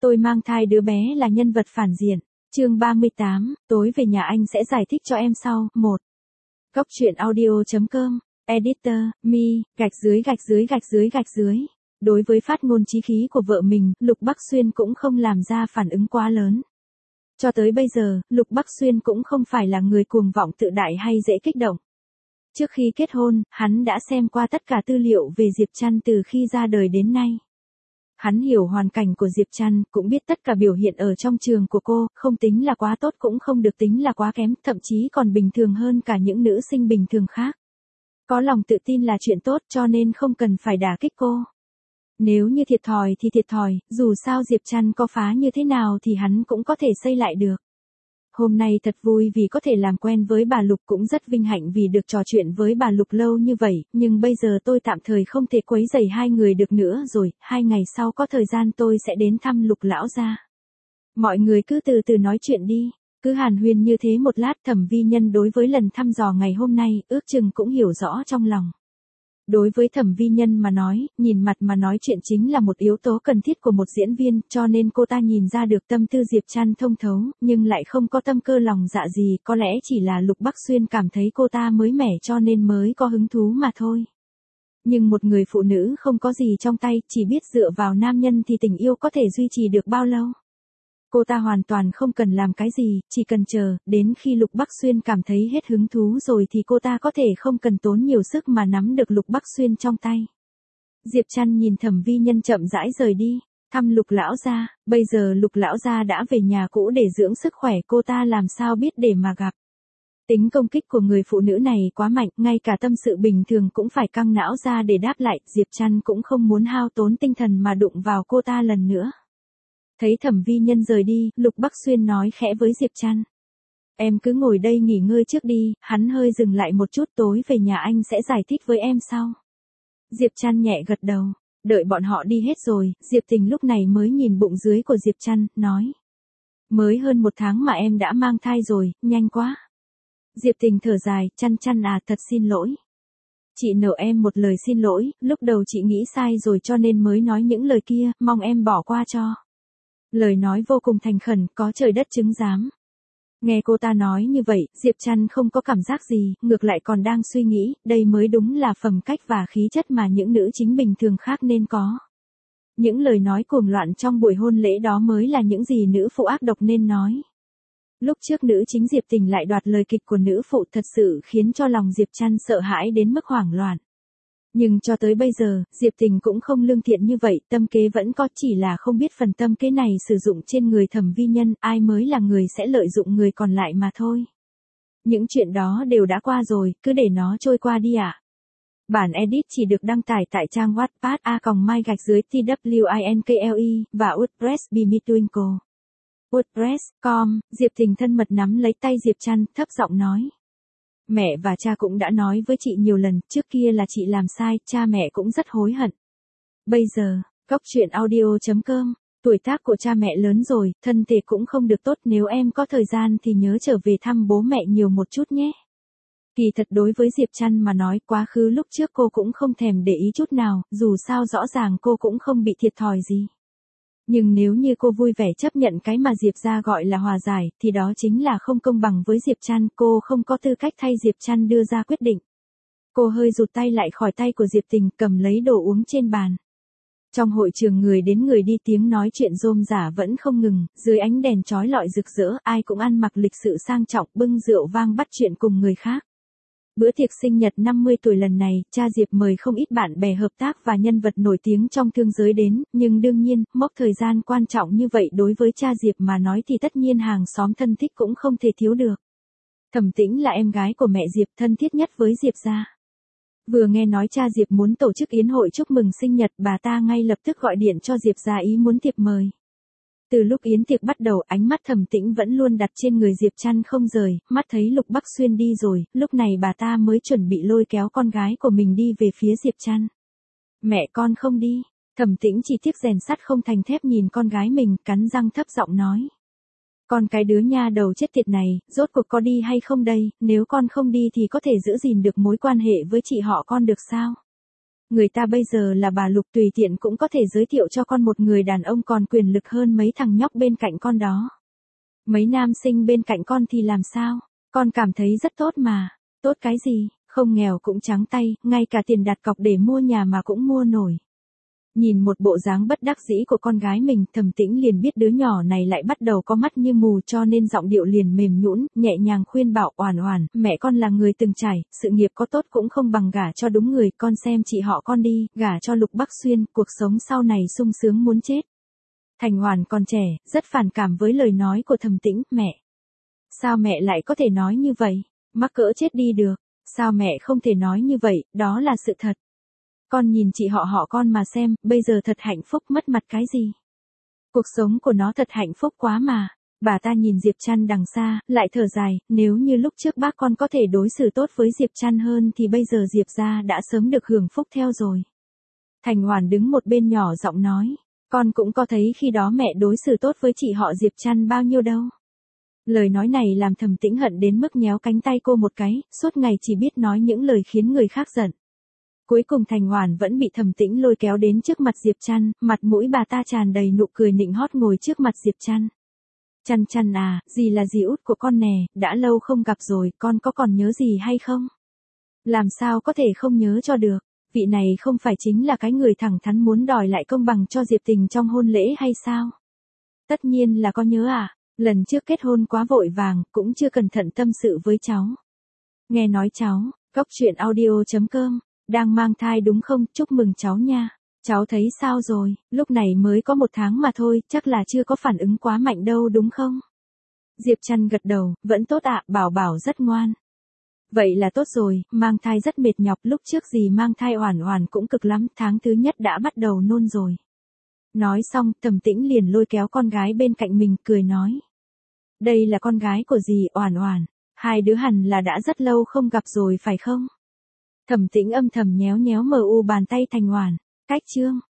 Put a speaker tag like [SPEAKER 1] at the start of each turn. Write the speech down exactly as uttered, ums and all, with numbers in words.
[SPEAKER 1] Tôi mang thai đứa bé là nhân vật phản diện. Chương ba mươi tám, tối về nhà anh sẽ giải thích cho em sau. một. Góc truyện audio.com, Editor, Mi, gạch dưới gạch dưới gạch dưới gạch dưới. Đối với phát ngôn chí khí của vợ mình, Lục Bắc Xuyên cũng không làm ra phản ứng quá lớn. Cho tới bây giờ, Lục Bắc Xuyên cũng không phải là người cuồng vọng tự đại hay dễ kích động. Trước khi kết hôn, hắn đã xem qua tất cả tư liệu về Diệp Trăn từ khi ra đời đến nay. Hắn hiểu hoàn cảnh của Diệp Trăn, cũng biết tất cả biểu hiện ở trong trường của cô, không tính là quá tốt cũng không được tính là quá kém, thậm chí còn bình thường hơn cả những nữ sinh bình thường khác. Có lòng tự tin là chuyện tốt cho nên không cần phải đả kích cô. Nếu như thiệt thòi thì thiệt thòi, dù sao Diệp Trăn có phá như thế nào thì hắn cũng có thể xây lại được. Hôm nay thật vui vì có thể làm quen với bà Lục, cũng rất vinh hạnh vì được trò chuyện với bà Lục lâu như vậy, nhưng bây giờ tôi tạm thời không thể quấy rầy hai người được nữa rồi, hai ngày sau có thời gian tôi sẽ đến thăm Lục lão gia. Mọi người cứ từ từ nói chuyện đi, cứ hàn huyên như thế một lát. Thẩm Vi Nhân đối với lần thăm dò ngày hôm nay, ước chừng cũng hiểu rõ trong lòng. Đối với Thẩm Vi Nhân mà nói, nhìn mặt mà nói chuyện chính là một yếu tố cần thiết của một diễn viên, cho nên cô ta nhìn ra được tâm tư Diệp Trăn thông thấu, nhưng lại không có tâm cơ lòng dạ gì, có lẽ chỉ là Lục Bắc Xuyên cảm thấy cô ta mới mẻ cho nên mới có hứng thú mà thôi. Nhưng một người phụ nữ không có gì trong tay, chỉ biết dựa vào nam nhân thì tình yêu có thể duy trì được bao lâu? Cô ta hoàn toàn không cần làm cái gì, chỉ cần chờ, đến khi Lục Bắc Xuyên cảm thấy hết hứng thú rồi thì cô ta có thể không cần tốn nhiều sức mà nắm được Lục Bắc Xuyên trong tay. Diệp Trăn nhìn Thẩm Vi Nhân chậm rãi rời đi, thăm Lục lão gia, bây giờ Lục lão gia đã về nhà cũ để dưỡng sức khỏe, cô ta làm sao biết để mà gặp. Tính công kích của người phụ nữ này quá mạnh, ngay cả tâm sự bình thường cũng phải căng não ra để đáp lại, Diệp Trăn cũng không muốn hao tốn tinh thần mà đụng vào cô ta lần nữa. Thấy Thẩm Vi Nhân rời đi, Lục Bắc Xuyên nói khẽ với Diệp Trăn. Em cứ ngồi đây nghỉ ngơi trước đi, hắn hơi dừng lại một chút, tối về nhà anh sẽ giải thích với em sau. Diệp Trăn nhẹ gật đầu, đợi bọn họ đi hết rồi, Diệp Tình lúc này mới nhìn bụng dưới của Diệp Trăn, nói. Mới hơn một tháng mà em đã mang thai rồi, nhanh quá. Diệp Tình thở dài, Trăn Trăn à, thật xin lỗi. Chị nợ em một lời xin lỗi, lúc đầu chị nghĩ sai rồi cho nên mới nói những lời kia, mong em bỏ qua cho. Lời nói vô cùng thành khẩn, có trời đất chứng giám. Nghe cô ta nói như vậy, Diệp Trăn không có cảm giác gì, ngược lại còn đang suy nghĩ, đây mới đúng là phẩm cách và khí chất mà những nữ chính bình thường khác nên có. Những lời nói cuồng loạn trong buổi hôn lễ đó mới là những gì nữ phụ ác độc nên nói. Lúc trước nữ chính Diệp Tình lại đoạt lời kịch của nữ phụ, thật sự khiến cho lòng Diệp Trăn sợ hãi đến mức hoảng loạn. Nhưng cho tới bây giờ, Diệp Tình cũng không lương thiện như vậy, tâm kế vẫn có, chỉ là không biết phần tâm kế này sử dụng trên người Thẩm Vi Nhân, ai mới là người sẽ lợi dụng người còn lại mà thôi. Những chuyện đó đều đã qua rồi, cứ để nó trôi qua đi ạ. À. Bản edit chỉ được đăng tải tại trang Wattpad a còng my gạch dưới twinkle và WordPress Bimitwinkle. WordPress chấm com, Diệp Tình thân mật nắm lấy tay Diệp Trăn, thấp giọng nói. Mẹ và cha cũng đã nói với chị nhiều lần, trước kia là chị làm sai, cha mẹ cũng rất hối hận. Bây giờ, góc truyện audio.com, tuổi tác của cha mẹ lớn rồi, thân thể cũng không được tốt, nếu em có thời gian thì nhớ trở về thăm bố mẹ nhiều một chút nhé. Kỳ thật đối với Diệp Trăn mà nói, quá khứ lúc trước cô cũng không thèm để ý chút nào, dù sao rõ ràng cô cũng không bị thiệt thòi gì. Nhưng nếu như cô vui vẻ chấp nhận cái mà Diệp gia gọi là hòa giải, thì đó chính là không công bằng với Diệp Trăn, cô không có tư cách thay Diệp Trăn đưa ra quyết định. Cô hơi rụt tay lại khỏi tay của Diệp Tình, cầm lấy đồ uống trên bàn. Trong hội trường người đến người đi, tiếng nói chuyện rôm rả vẫn không ngừng, dưới ánh đèn chói lọi rực rỡ, ai cũng ăn mặc lịch sự sang trọng, bưng rượu vang bắt chuyện cùng người khác. Bữa tiệc sinh nhật năm mươi tuổi lần này, cha Diệp mời không ít bạn bè hợp tác và nhân vật nổi tiếng trong thương giới đến, nhưng đương nhiên, mốc thời gian quan trọng như vậy đối với cha Diệp mà nói thì tất nhiên hàng xóm thân thích cũng không thể thiếu được. Thẩm Tĩnh là em gái của mẹ Diệp, thân thiết nhất với Diệp gia. Vừa nghe nói cha Diệp muốn tổ chức yến hội chúc mừng sinh nhật, bà ta ngay lập tức gọi điện cho Diệp gia ý muốn thiệp mời. Từ lúc yến tiệc bắt đầu, ánh mắt Thẩm Tĩnh vẫn luôn đặt trên người Diệp Trăn không rời, mắt thấy Lục Bắc Xuyên đi rồi, lúc này bà ta mới chuẩn bị lôi kéo con gái của mình đi về phía Diệp Trăn. Mẹ con không đi. Thẩm Tĩnh chỉ tiếc rèn sắt không thành thép nhìn con gái mình, cắn răng thấp giọng nói. Con cái đứa nha đầu chết tiệt này, rốt cuộc có đi hay không đây, nếu con không đi thì có thể giữ gìn được mối quan hệ với chị họ con được sao? Người ta bây giờ là bà Lục tùy tiện cũng có thể giới thiệu cho con một người đàn ông còn quyền lực hơn mấy thằng nhóc bên cạnh con đó. Mấy nam sinh bên cạnh con thì làm sao? Con cảm thấy rất tốt mà. Tốt cái gì, không nghèo cũng trắng tay, ngay cả tiền đặt cọc để mua nhà mà cũng mua nổi. Nhìn một bộ dáng bất đắc dĩ của con gái mình, Thẩm Tĩnh liền biết đứa nhỏ này lại bắt đầu có mắt như mù, cho nên giọng điệu liền mềm nhũn, nhẹ nhàng khuyên bảo Oản Oản, mẹ con là người từng trải, sự nghiệp có tốt cũng không bằng gả cho đúng người, con xem chị họ con đi, gả cho Lục Bắc Xuyên, cuộc sống sau này sung sướng muốn chết. Thành Hoàn còn trẻ, rất phản cảm với lời nói của Thẩm Tĩnh, mẹ. Sao mẹ lại có thể nói như vậy? Mắc cỡ chết đi được. Sao mẹ không thể nói như vậy, đó là sự thật. Con nhìn chị họ họ con mà xem, bây giờ thật hạnh phúc, mất mặt cái gì. Cuộc sống của nó thật hạnh phúc quá mà. Bà ta nhìn Diệp Trăn đằng xa, lại thở dài, nếu như lúc trước bác con có thể đối xử tốt với Diệp Trăn hơn thì bây giờ Diệp gia đã sớm được hưởng phúc theo rồi. Thành Hoàn đứng một bên nhỏ giọng nói, con cũng có thấy khi đó mẹ đối xử tốt với chị họ Diệp Trăn bao nhiêu đâu. Lời nói này làm Thẩm Tĩnh hận đến mức nhéo cánh tay cô một cái, suốt ngày chỉ biết nói những lời khiến người khác giận. Cuối cùng Thành Hoàn vẫn bị Thẩm Tĩnh lôi kéo đến trước mặt Diệp Trăn, mặt mũi bà ta tràn đầy nụ cười nịnh hót ngồi trước mặt Diệp Trăn. Trăn Trăn à, dì là dì út của con nè, đã lâu không gặp rồi, con có còn nhớ gì hay không? Làm sao có thể không nhớ cho được, vị này không phải chính là cái người thẳng thắn muốn đòi lại công bằng cho Diệp Tình trong hôn lễ hay sao? Tất nhiên là con nhớ à. Lần trước kết hôn quá vội vàng, cũng chưa cẩn thận tâm sự với cháu. Nghe nói cháu, Góc Chuyện Audio chấm com, đang mang thai đúng không, chúc mừng cháu nha. Cháu thấy sao rồi, lúc này mới có một tháng mà thôi, chắc là chưa có phản ứng quá mạnh đâu đúng không? Diệp Trăn gật đầu, vẫn tốt ạ, Bảo Bảo rất ngoan. Vậy là tốt rồi, mang thai rất mệt nhọc, lúc trước dì mang thai Oản Oản cũng cực lắm, tháng thứ nhất đã bắt đầu nôn rồi. Nói xong, Thẩm Tĩnh liền lôi kéo con gái bên cạnh mình, cười nói. Đây là con gái của dì, Oản Oản. Hai đứa hẳn là đã rất lâu không gặp rồi phải không? Thẩm Tĩnh âm thầm nhéo nhéo mờ u bàn tay Thành Hoàn. Cách chương.